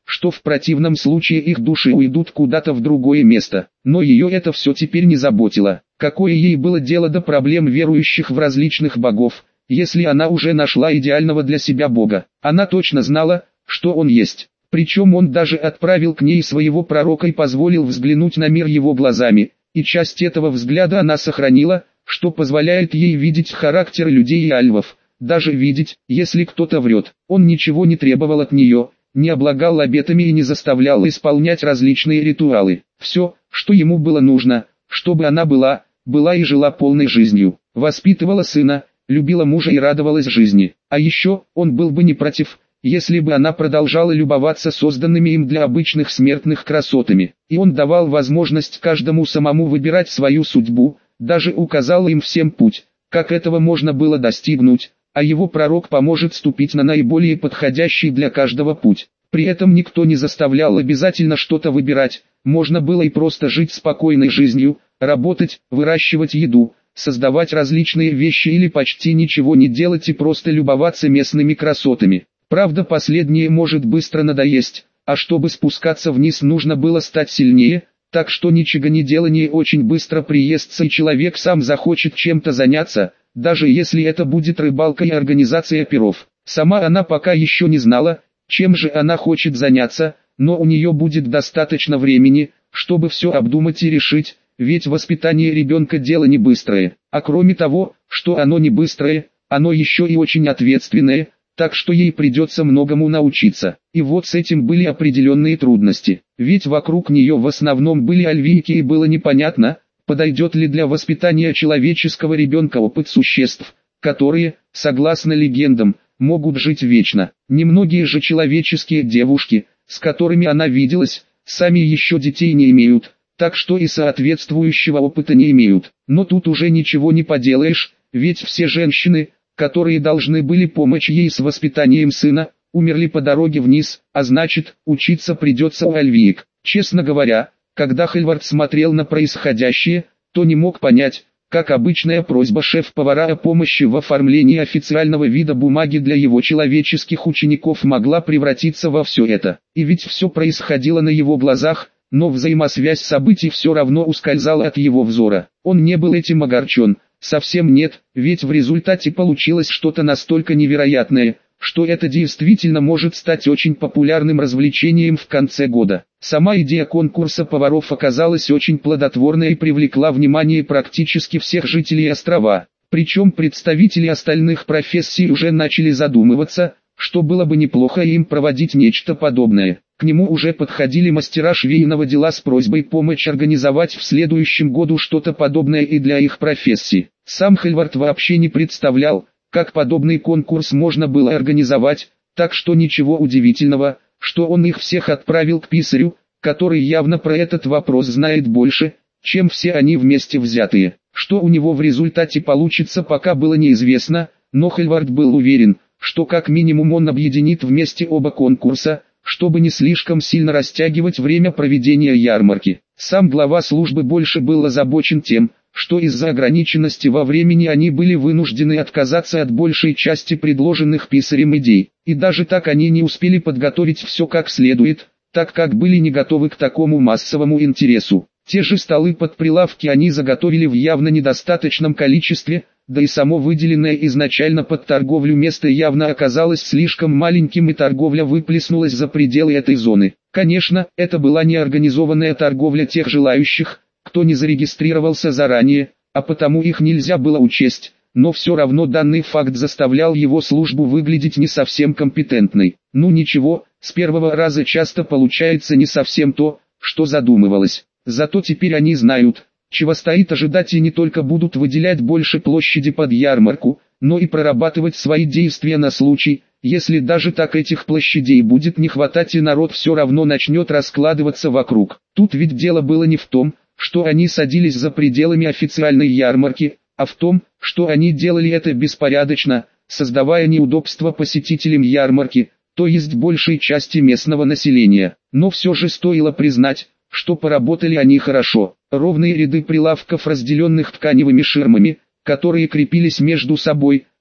что в противном случае их души уйдут куда-то в другое место. Но ее это все теперь не заботило. Какое ей было дело до проблем верующих в различных богов, если она уже нашла идеального для себя бога? Она точно знала, что он есть. Причем он даже отправил к ней своего пророка и позволил взглянуть на мир его глазами, и часть этого взгляда она сохранила, что позволяет ей видеть характеры людей и альвов, даже видеть, если кто-то врет. Он ничего не требовал от нее, не облагал обетами и не заставлял исполнять различные ритуалы. Все, что ему было нужно, чтобы она была, была и жила полной жизнью, воспитывала сына, любила мужа и радовалась жизни. А еще, он был бы не против, если бы она продолжала любоваться созданными им для обычных смертных красотами. И он давал возможность каждому самому выбирать свою судьбу, даже указал им всем путь, как этого можно было достигнуть, а его пророк поможет ступить на наиболее подходящий для каждого путь. При этом никто не заставлял обязательно что-то выбирать, можно было и просто жить спокойной жизнью, работать, выращивать еду, создавать различные вещи или почти ничего не делать и просто любоваться местными красотами. Правда, последнее может быстро надоесть, а чтобы спускаться вниз нужно было стать сильнее, так что ничего не делание очень быстро приестся и человек сам захочет чем-то заняться, даже если это будет рыбалка и организация пиров. Сама она пока еще не знала, чем же она хочет заняться, но у нее будет достаточно времени, чтобы все обдумать и решить, ведь воспитание ребенка дело не быстрое, а кроме того, что оно не быстрое, оно еще и очень ответственное, так что ей придется многому научиться. И вот с этим были определенные трудности, ведь вокруг нее в основном были альвийки и было непонятно, подойдет ли для воспитания человеческого ребенка опыт существ, которые, согласно легендам, могут жить вечно. Немногие же человеческие девушки, с которыми она виделась, сами еще детей не имеют, так что и соответствующего опыта не имеют. Но тут уже ничего не поделаешь, ведь все женщины, которые должны были помочь ей с воспитанием сына, умерли по дороге вниз, а значит, учиться придется у альвиек. Честно говоря, когда Хельвард смотрел на происходящее, то не мог понять, как обычная просьба шеф-повара о помощи в оформлении официального вида бумаги для его человеческих учеников могла превратиться во все это. И ведь все происходило на его глазах, но взаимосвязь событий все равно ускользала от его взора. Он не был этим огорчен. Совсем нет, ведь в результате получилось что-то настолько невероятное, что это действительно может стать очень популярным развлечением в конце года. Сама идея конкурса поваров оказалась очень плодотворной и привлекла внимание практически всех жителей острова. Причем представители остальных профессий уже начали задумываться, что было бы неплохо им проводить нечто подобное. К нему уже подходили мастера швейного дела с просьбой помочь организовать в следующем году что-то подобное и для их профессии. Сам Хельвард вообще не представлял, как подобный конкурс можно было организовать, так что ничего удивительного, что он их всех отправил к писарю, который явно про этот вопрос знает больше, чем все они вместе взятые. Что у него в результате получится, пока было неизвестно, но Хельвард был уверен, что как минимум он объединит вместе оба конкурса, чтобы не слишком сильно растягивать время проведения ярмарки. Сам глава службы больше был озабочен тем, что из-за ограниченности во времени они были вынуждены отказаться от большей части предложенных писарем идей. И даже так они не успели подготовить все как следует, так как были не готовы к такому массовому интересу. Те же столы под прилавки они заготовили в явно недостаточном количестве, да и само выделенное изначально под торговлю место явно оказалось слишком маленьким и торговля выплеснулась за пределы этой зоны. Конечно, это была неорганизованная торговля тех желающих, кто не зарегистрировался заранее, а потому их нельзя было учесть, но все равно данный факт заставлял его службу выглядеть не совсем компетентной. Ну ничего, с первого раза часто получается не совсем то, что задумывалось. Зато теперь они знают, чего стоит ожидать, и не только будут выделять больше площади под ярмарку, но и прорабатывать свои действия на случай, если даже так этих площадей будет не хватать и народ все равно начнет раскладываться вокруг. Тут ведь дело было не в том, что они садились за пределами официальной ярмарки, а в том, что они делали это беспорядочно, создавая неудобства посетителям ярмарки, то есть большей части местного населения. Но все же стоило признать, что поработали они хорошо. Ровные ряды прилавков, разделенных тканевыми ширмами, которые крепились между собой,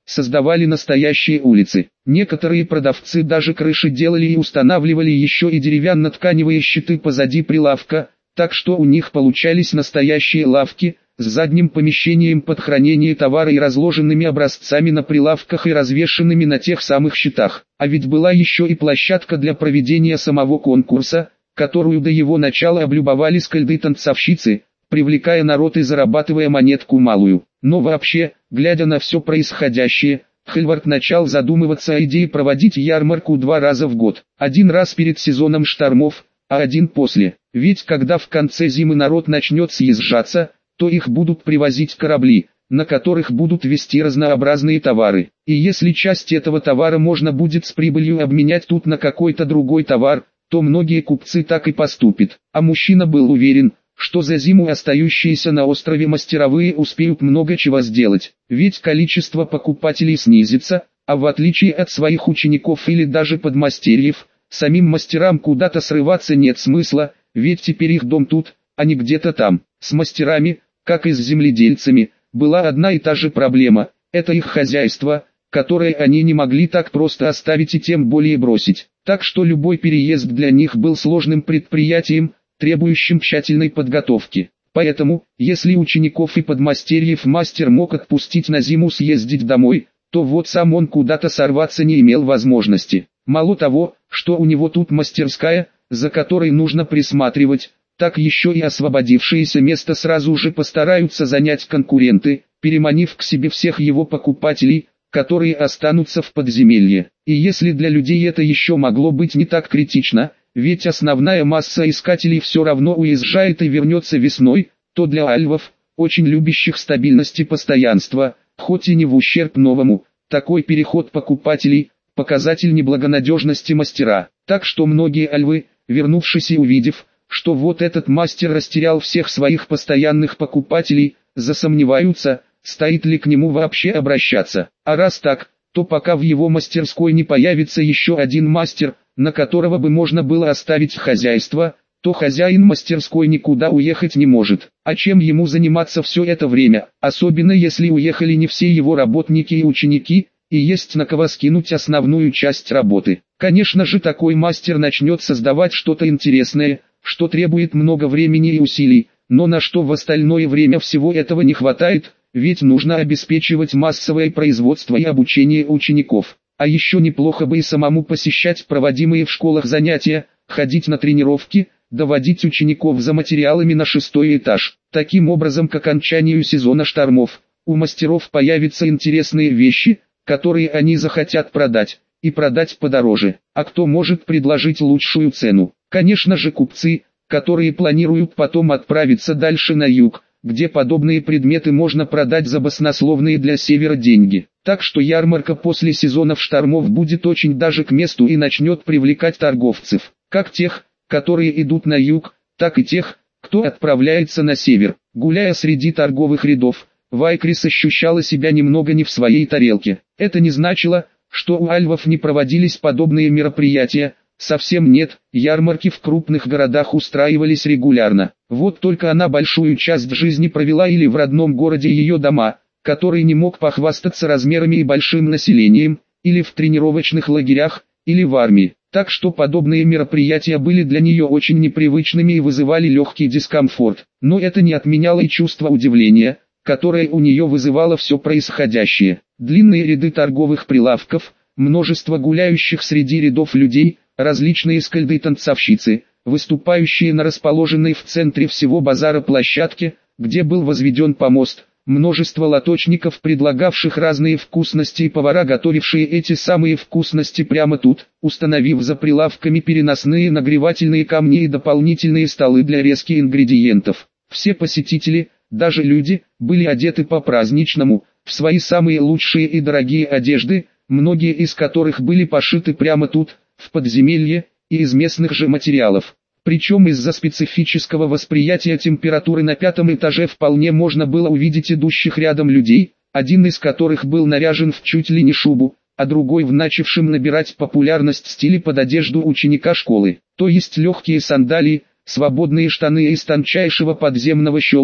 создавали настоящие улицы. Некоторые продавцы даже крыши делали и устанавливали еще и деревянно-тканевые щиты позади прилавка, так что у них получались настоящие лавки, с задним помещением под хранение товара и разложенными образцами на прилавках и развешенными на тех самых щитах. А ведь была еще и площадка для проведения самого конкурса, которую до его начала облюбовали скальды-танцовщицы, привлекая народ и зарабатывая монетку малую. Но вообще, глядя на все происходящее, Хельвард начал задумываться о идее проводить ярмарку два раза в год. Один раз перед сезоном штормов, а один после. Ведь когда в конце зимы народ начнет съезжаться, то их будут привозить корабли, на которых будут везти разнообразные товары. И если часть этого товара можно будет с прибылью обменять тут на какой-то другой товар, то многие купцы так и поступят. А мужчина был уверен, что за зиму остающиеся на острове мастеровые успеют много чего сделать. Ведь количество покупателей снизится, а в отличие от своих учеников или даже подмастерьев, самим мастерам куда-то срываться нет смысла, ведь теперь их дом тут, а не где-то там. С мастерами, как и с земледельцами, была одна и та же проблема – это их хозяйство, которое они не могли так просто оставить и тем более бросить. Так что любой переезд для них был сложным предприятием, требующим тщательной подготовки. Поэтому, если учеников и подмастерьев мастер мог отпустить на зиму съездить домой, то вот сам он куда-то сорваться не имел возможности. Мало того, что у него тут мастерская, за которой нужно присматривать, так еще и освободившееся место сразу же постараются занять конкуренты, переманив к себе всех его покупателей, которые останутся в подземелье. И если для людей это еще могло быть не так критично, ведь основная масса искателей все равно уезжает и вернется весной, то для альвов, очень любящих стабильность и постоянство, хоть и не в ущерб новому, такой переход покупателей – показатель неблагонадежности мастера. Так что многие альвы, вернувшись и увидев, что вот этот мастер растерял всех своих постоянных покупателей, засомневаются, стоит ли к нему вообще обращаться. А раз так, то пока в его мастерской не появится еще один мастер, на которого бы можно было оставить хозяйство, то хозяин мастерской никуда уехать не может. А чем ему заниматься все это время, особенно если уехали не все его работники и ученики, и есть на кого скинуть основную часть работы. Конечно же, такой мастер начнет создавать что-то интересное, что требует много времени и усилий, но на что в остальное время всего этого не хватает, ведь нужно обеспечивать массовое производство и обучение учеников. А еще неплохо бы и самому посещать проводимые в школах занятия, ходить на тренировки, доводить учеников за материалами на шестой этаж. Таким образом, к окончанию сезона штормов, у мастеров появятся интересные вещи, которые они захотят продать, и продать подороже. А кто может предложить лучшую цену? Конечно же, купцы, которые планируют потом отправиться дальше на юг, где подобные предметы можно продать за баснословные для севера деньги. Так что ярмарка после сезонов штормов будет очень даже к месту и начнет привлекать торговцев, как тех, которые идут на юг, так и тех, кто отправляется на север. Гуляя среди торговых рядов, Вайкрис ощущала себя немного не в своей тарелке. Это не значило, что у альвов не проводились подобные мероприятия. Совсем нет, ярмарки в крупных городах устраивались регулярно. Вот только она большую часть жизни провела или в родном городе ее дома, который не мог похвастаться размерами и большим населением, или в тренировочных лагерях, или в армии. Так что подобные мероприятия были для нее очень непривычными и вызывали легкий дискомфорт. Но это не отменяло и чувство удивления, которое у нее вызывало все происходящее. Длинные ряды торговых прилавков, множество гуляющих среди рядов людей, различные скальды-танцовщицы, выступающие на расположенной в центре всего базара площадке, где был возведен помост, множество лоточников, предлагавших разные вкусности, и повара, готовившие эти самые вкусности прямо тут, установив за прилавками переносные нагревательные камни и дополнительные столы для резки ингредиентов. Все посетители, даже люди, были одеты по-праздничному, в свои самые лучшие и дорогие одежды, многие из которых были пошиты прямо тут, в подземелье, и из местных же материалов. Причем из-за специфического восприятия температуры на пятом этаже вполне можно было увидеть идущих рядом людей, один из которых был наряжен в чуть ли не шубу, а другой в начавшем набирать популярность стиле под одежду ученика школы. То есть легкие сандалии, свободные штаны из тончайшего подземного шелка,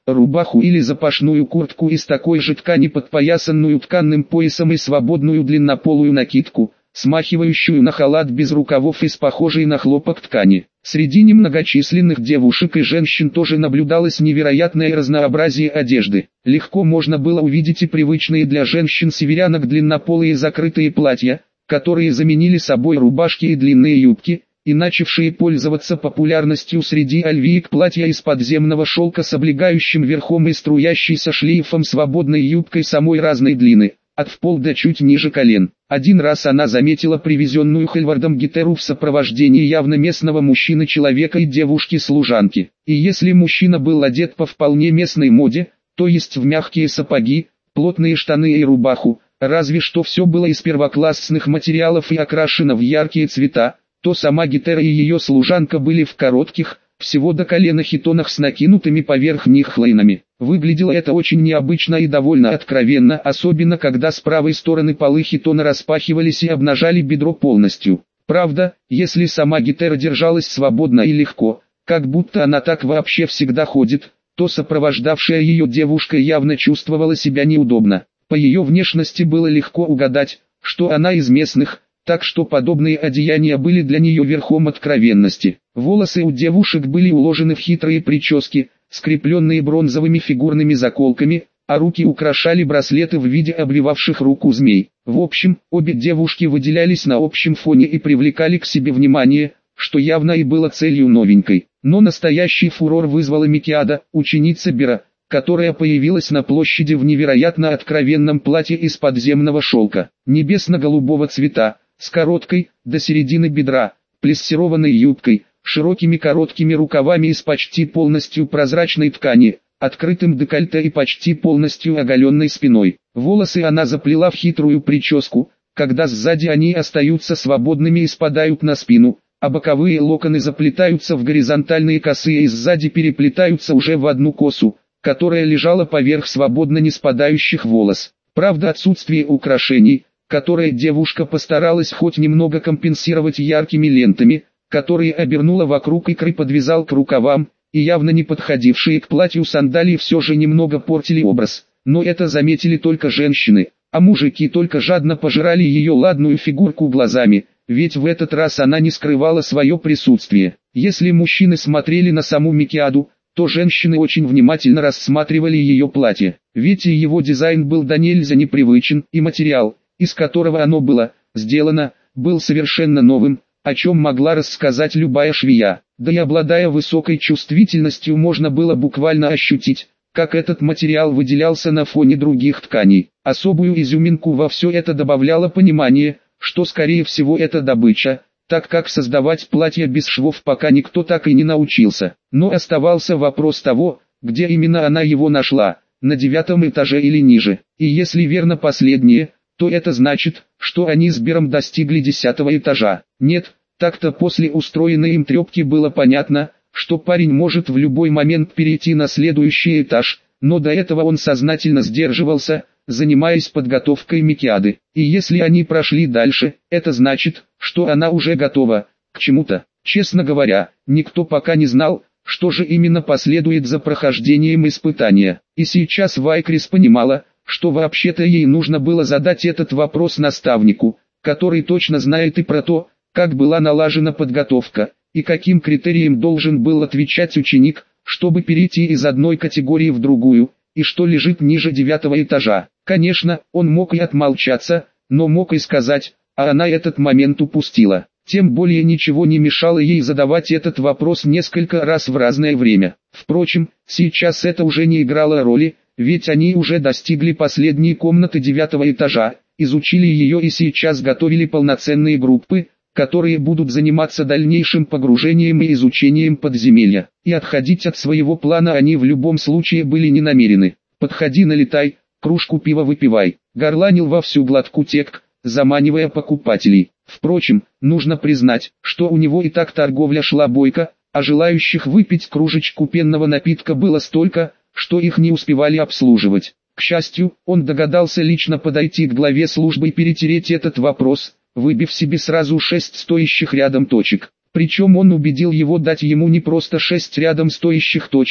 рубаху или запашную куртку из такой же ткани, подпоясанную тканным поясом, и свободную длиннополую накидку, смахивающую на халат без рукавов из похожей на хлопок ткани. Среди немногочисленных девушек и женщин тоже наблюдалось невероятное разнообразие одежды. Легко можно было увидеть и привычные для женщин-северянок длиннополые закрытые платья, которые заменили собой рубашки и длинные юбки, и начавшие пользоваться популярностью среди альвиек платья из подземного шелка с облегающим верхом и струящейся шлейфом свободной юбкой самой разной длины, от в пол до чуть ниже колен. Один раз она заметила привезенную Хельвардом гитеру в сопровождении явно местного мужчины-человека и девушки-служанки. И если мужчина был одет по вполне местной моде, то есть в мягкие сапоги, плотные штаны и рубаху, разве что все было из первоклассных материалов и окрашено в яркие цвета, то сама гитера и ее служанка были в коротких, всего до колена хитонах с накинутыми поверх них хлейнами. Выглядело это очень необычно и довольно откровенно, особенно когда с правой стороны полы хитона распахивались и обнажали бедро полностью. Правда, если сама гитера держалась свободно и легко, как будто она так вообще всегда ходит, то сопровождавшая ее девушка явно чувствовала себя неудобно. По ее внешности было легко угадать, что она из местных, так что подобные одеяния были для нее верхом откровенности. Волосы у девушек были уложены в хитрые прически, скрепленные бронзовыми фигурными заколками, а руки украшали браслеты в виде обвивавших руку змей. В общем, обе девушки выделялись на общем фоне и привлекали к себе внимание, что явно и было целью новенькой. Но настоящий фурор вызвала Микиада, ученица Бера, которая появилась на площади в невероятно откровенном платье из подземного шелка, небесно-голубого цвета, с короткой, до середины бедра, плессированной юбкой, широкими короткими рукавами из почти полностью прозрачной ткани, открытым декольте и почти полностью оголенной спиной. Волосы она заплела в хитрую прическу, когда сзади они остаются свободными и спадают на спину, а боковые локоны заплетаются в горизонтальные косы и сзади переплетаются уже в одну косу, которая лежала поверх свободно не спадающих волос. Правда, отсутствие украшений, которое девушка постаралась хоть немного компенсировать яркими лентами, которые обернула вокруг икры, подвязал к рукавам, и явно не подходившие к платью сандалии все же немного портили образ. Но это заметили только женщины, а мужики только жадно пожирали ее ладную фигурку глазами, ведь в этот раз она не скрывала свое присутствие. Если мужчины смотрели на саму Микиаду, то женщины очень внимательно рассматривали ее платье, ведь и его дизайн был до нельзя непривычен, и материал, из которого оно было сделано, был совершенно новым, о чем могла рассказать любая швея. Да и обладая высокой чувствительностью, можно было буквально ощутить, как этот материал выделялся на фоне других тканей. Особую изюминку во все это добавляло понимание, что скорее всего это добыча, так как создавать платье без швов пока никто так и не научился. Но оставался вопрос того, где именно она его нашла, на девятом этаже или ниже. И если верно последнее, то это значит, что они с Бером достигли десятого этажа. Нет, так-то после устроенной им трепки было понятно, что парень может в любой момент перейти на следующий этаж, но до этого он сознательно сдерживался, занимаясь подготовкой Микиады. И если они прошли дальше, это значит, что она уже готова к чему-то. Честно говоря, никто пока не знал, что же именно последует за прохождением испытания. И сейчас Вайкрис понимала, что вообще-то ей нужно было задать этот вопрос наставнику, который точно знает и про то, как была налажена подготовка, и каким критериям должен был отвечать ученик, чтобы перейти из одной категории в другую, и что лежит ниже девятого этажа. Конечно, он мог и отмолчаться, но мог и сказать, а она этот момент упустила. Тем более ничего не мешало ей задавать этот вопрос несколько раз в разное время. Впрочем, сейчас это уже не играло роли, ведь они уже достигли последней комнаты девятого этажа, изучили ее и сейчас готовили полноценные группы, которые будут заниматься дальнейшим погружением и изучением подземелья. И отходить от своего плана они в любом случае были не намерены. «Подходи, налетай, кружку пива выпивай», — горланил во всю глотку Тек, заманивая покупателей. Впрочем, нужно признать, что у него и так торговля шла бойко, а желающих выпить кружечку пенного напитка было столько, что их не успевали обслуживать. К счастью, он догадался лично подойти к главе службы и перетереть этот вопрос, выбив себе сразу шесть стоящих рядом точек. Причем он убедил его дать ему не просто шесть рядом стоящих точек,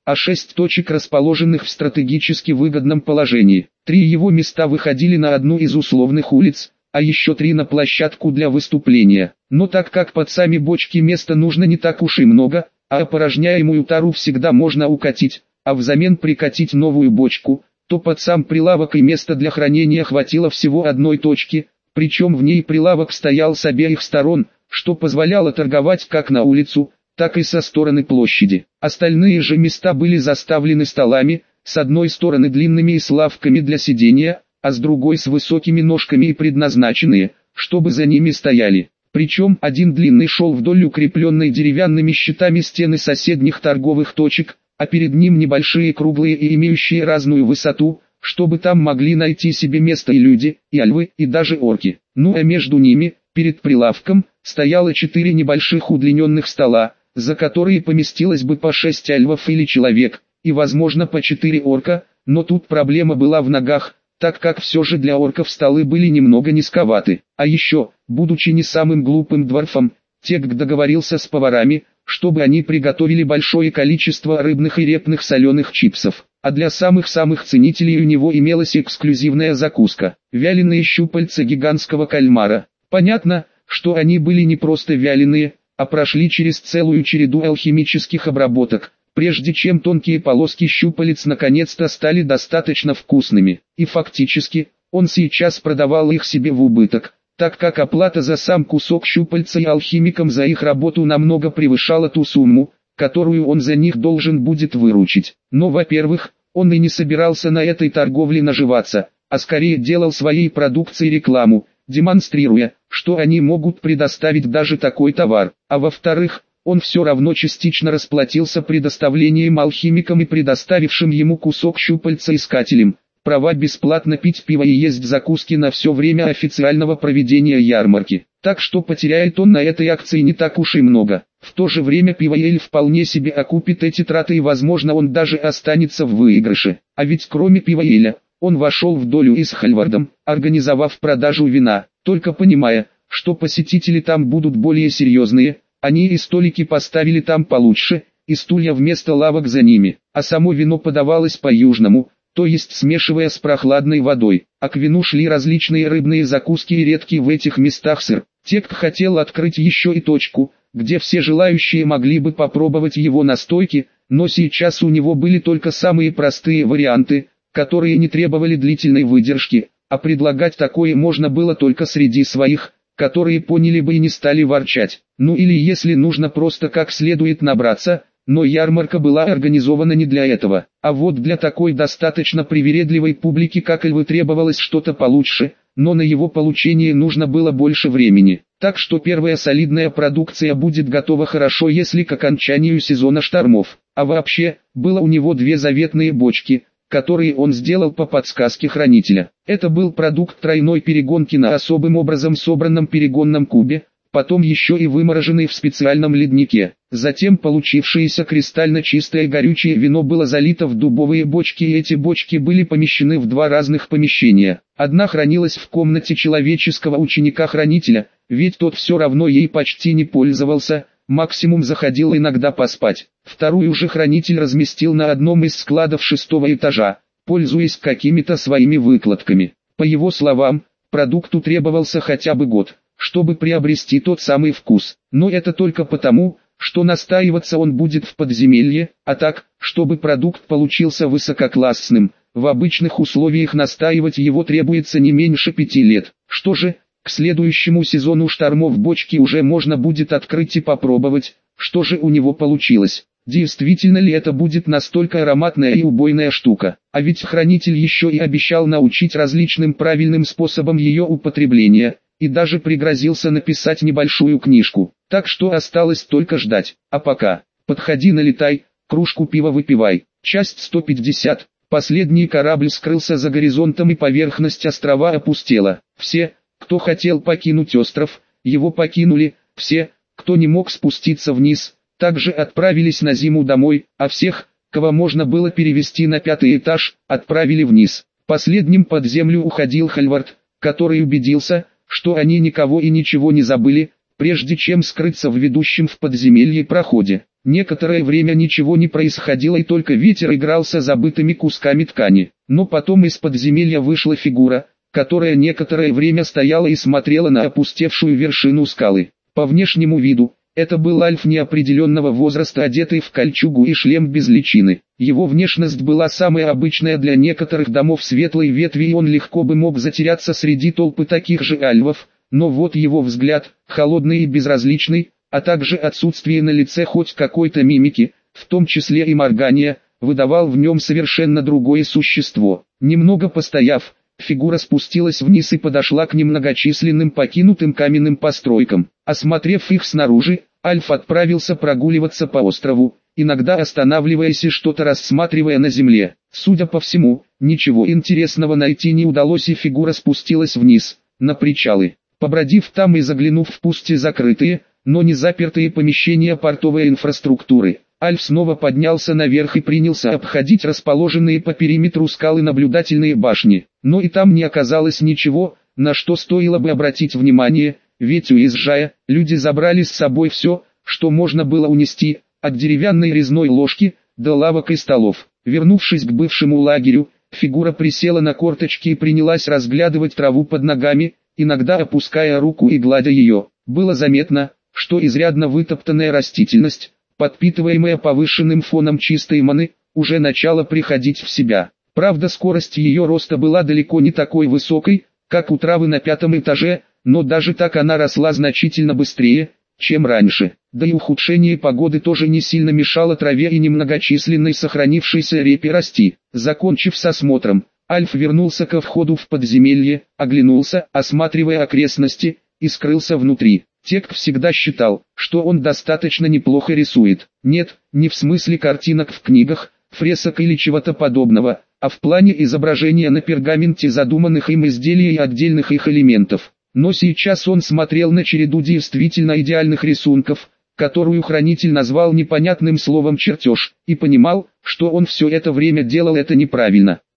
а шесть точек, расположенных в стратегически выгодном положении. Три его места выходили на одну из условных улиц, а еще три на площадку для выступления. Но так как под сами бочки места нужно не так уж и много, а опорожняемую тару всегда можно укатить, а взамен прикатить новую бочку, то под сам прилавок и места для хранения хватило всего одной точки, причем в ней прилавок стоял с обеих сторон, что позволяло торговать как на улицу, так и со стороны площади. Остальные же места были заставлены столами, с одной стороны длинными и с лавками для сидения, а с другой с высокими ножками и предназначенные, чтобы за ними стояли. Причем один длинный шел вдоль укрепленной деревянными щитами стены соседних торговых точек, а перед ним небольшие круглые и имеющие разную высоту, чтобы там могли найти себе место и люди, и альвы, и даже орки. Ну а между ними, перед прилавком, стояло четыре небольших удлиненных стола, за которые поместилось бы по шесть альвов или человек, и возможно по четыре орка, но тут проблема была в ногах, так как все же для орков столы были немного низковаты. А еще, будучи не самым глупым дворфом, Тек договорился с поварами, чтобы они приготовили большое количество рыбных и репных соленых чипсов. А для самых-самых ценителей у него имелась эксклюзивная закуска – вяленые щупальца гигантского кальмара. Понятно, что они были не просто вяленые, а прошли через целую череду алхимических обработок, прежде чем тонкие полоски щупалец наконец-то стали достаточно вкусными. И фактически, он сейчас продавал их себе в убыток, так как оплата за сам кусок щупальца и алхимикам за их работу намного превышала ту сумму, которую он за них должен будет выручить. Но, во-первых, он и не собирался на этой торговле наживаться, а скорее делал своей продукции рекламу, демонстрируя, что они могут предоставить даже такой товар. А во-вторых, он все равно частично расплатился предоставлением алхимикам и предоставившим ему кусок щупальца искателям, права бесплатно пить пиво и есть закуски на все время официального проведения ярмарки. Так что потеряет он на этой акции не так уж и много. В то же время Пивоэль вполне себе окупит эти траты и возможно он даже останется в выигрыше. А ведь кроме Пивоэля, он вошел в долю и с Хальвардом, организовав продажу вина, только понимая, что посетители там будут более серьезные, они и столики поставили там получше, и стулья вместо лавок за ними, а само вино подавалось по-южному, то есть смешивая с прохладной водой, а к вину шли различные рыбные закуски и редкий в этих местах сыр. Тек хотел открыть еще и точку, где все желающие могли бы попробовать его настойки, но сейчас у него были только самые простые варианты, которые не требовали длительной выдержки, а предлагать такое можно было только среди своих, которые поняли бы и не стали ворчать. Ну или если нужно просто как следует набраться, но ярмарка была организована не для этого, а вот для такой достаточно привередливой публики как львы требовалось что-то получше, но на его получение нужно было больше времени. Так что первая солидная продукция будет готова хорошо, если к окончанию сезона штормов. А вообще, было у него две заветные бочки, которые он сделал по подсказке хранителя. Это был продукт тройной перегонки на особым образом собранном перегонном кубе, потом еще и вымороженный в специальном леднике. Затем получившееся кристально чистое горючее вино было залито в дубовые бочки, и эти бочки были помещены в два разных помещения. Одна хранилась в комнате человеческого ученика-хранителя, ведь тот все равно ей почти не пользовался, максимум заходил иногда поспать. Вторую же хранитель разместил на одном из складов шестого этажа, пользуясь какими-то своими выкладками. По его словам, продукту требовался хотя бы год, чтобы приобрести тот самый вкус. Но это только потому, что настаиваться он будет в подземелье, а так, чтобы продукт получился высококлассным, в обычных условиях настаивать его требуется не меньше пяти лет. Что же, к следующему сезону штормов бочки уже можно будет открыть и попробовать, что же у него получилось. Действительно ли это будет настолько ароматная и убойная штука? А ведь хранитель еще и обещал научить различным правильным способам ее употребления, и даже пригрозился написать небольшую книжку. Так что осталось только ждать. А пока, подходи налетай, кружку пива выпивай. Часть сто пятьдесят. Последний корабль скрылся за горизонтом и поверхность острова опустела. Все, кто хотел покинуть остров, его покинули, все, кто не мог спуститься вниз, также отправились на зиму домой, а всех, кого можно было перевести на пятый этаж, отправили вниз. Последним под землю уходил Хальвард, который убедился, что они никого и ничего не забыли, прежде чем скрыться в ведущем в подземелье проходе. Некоторое время ничего не происходило и только ветер игрался забытыми кусками ткани. Но потом из подземелья вышла фигура, которая некоторое время стояла и смотрела на опустевшую вершину скалы. По внешнему виду, это был альф неопределенного возраста, одетый в кольчугу и шлем без личины. Его внешность была самая обычная для некоторых домов светлой ветви, и он легко бы мог затеряться среди толпы таких же альвов, но вот его взгляд, холодный и безразличный, а также отсутствие на лице хоть какой-то мимики, в том числе и моргания, выдавал в нем совершенно другое существо. Немного постояв, фигура спустилась вниз и подошла к немногочисленным покинутым каменным постройкам. Осмотрев их снаружи, Альф отправился прогуливаться по острову, иногда останавливаясь и что-то рассматривая на земле. Судя по всему, ничего интересного найти не удалось, и фигура спустилась вниз, на причалы. Побродив там и заглянув в пусть и закрытые, но не запертые помещения портовой инфраструктуры, Альф снова поднялся наверх и принялся обходить расположенные по периметру скалы наблюдательные башни. Но и там не оказалось ничего, на что стоило бы обратить внимание, ведь уезжая, люди забрали с собой все, что можно было унести, от деревянной резной ложки до лавок и столов. Вернувшись к бывшему лагерю, фигура присела на корточки и принялась разглядывать траву под ногами, иногда опуская руку и гладя ее. Было заметно, что изрядно вытоптанная растительность, подпитываемая повышенным фоном чистой маны, уже начала приходить в себя. Правда, скорость ее роста была далеко не такой высокой, как у травы на пятом этаже, но даже так она росла значительно быстрее, чем раньше. Да и ухудшение погоды тоже не сильно мешало траве и немногочисленной сохранившейся репе расти. Закончив с осмотром, Альф вернулся ко входу в подземелье, оглянулся, осматривая окрестности, и скрылся внутри. Тек всегда считал, что он достаточно неплохо рисует. Нет, не в смысле картинок в книгах, фресок или чего-то подобного, а в плане изображения на пергаменте задуманных им изделий и отдельных их элементов. Но сейчас он смотрел на череду действительно идеальных рисунков, которую хранитель назвал непонятным словом «чертеж», и понимал, что он все это время делал это неправильно.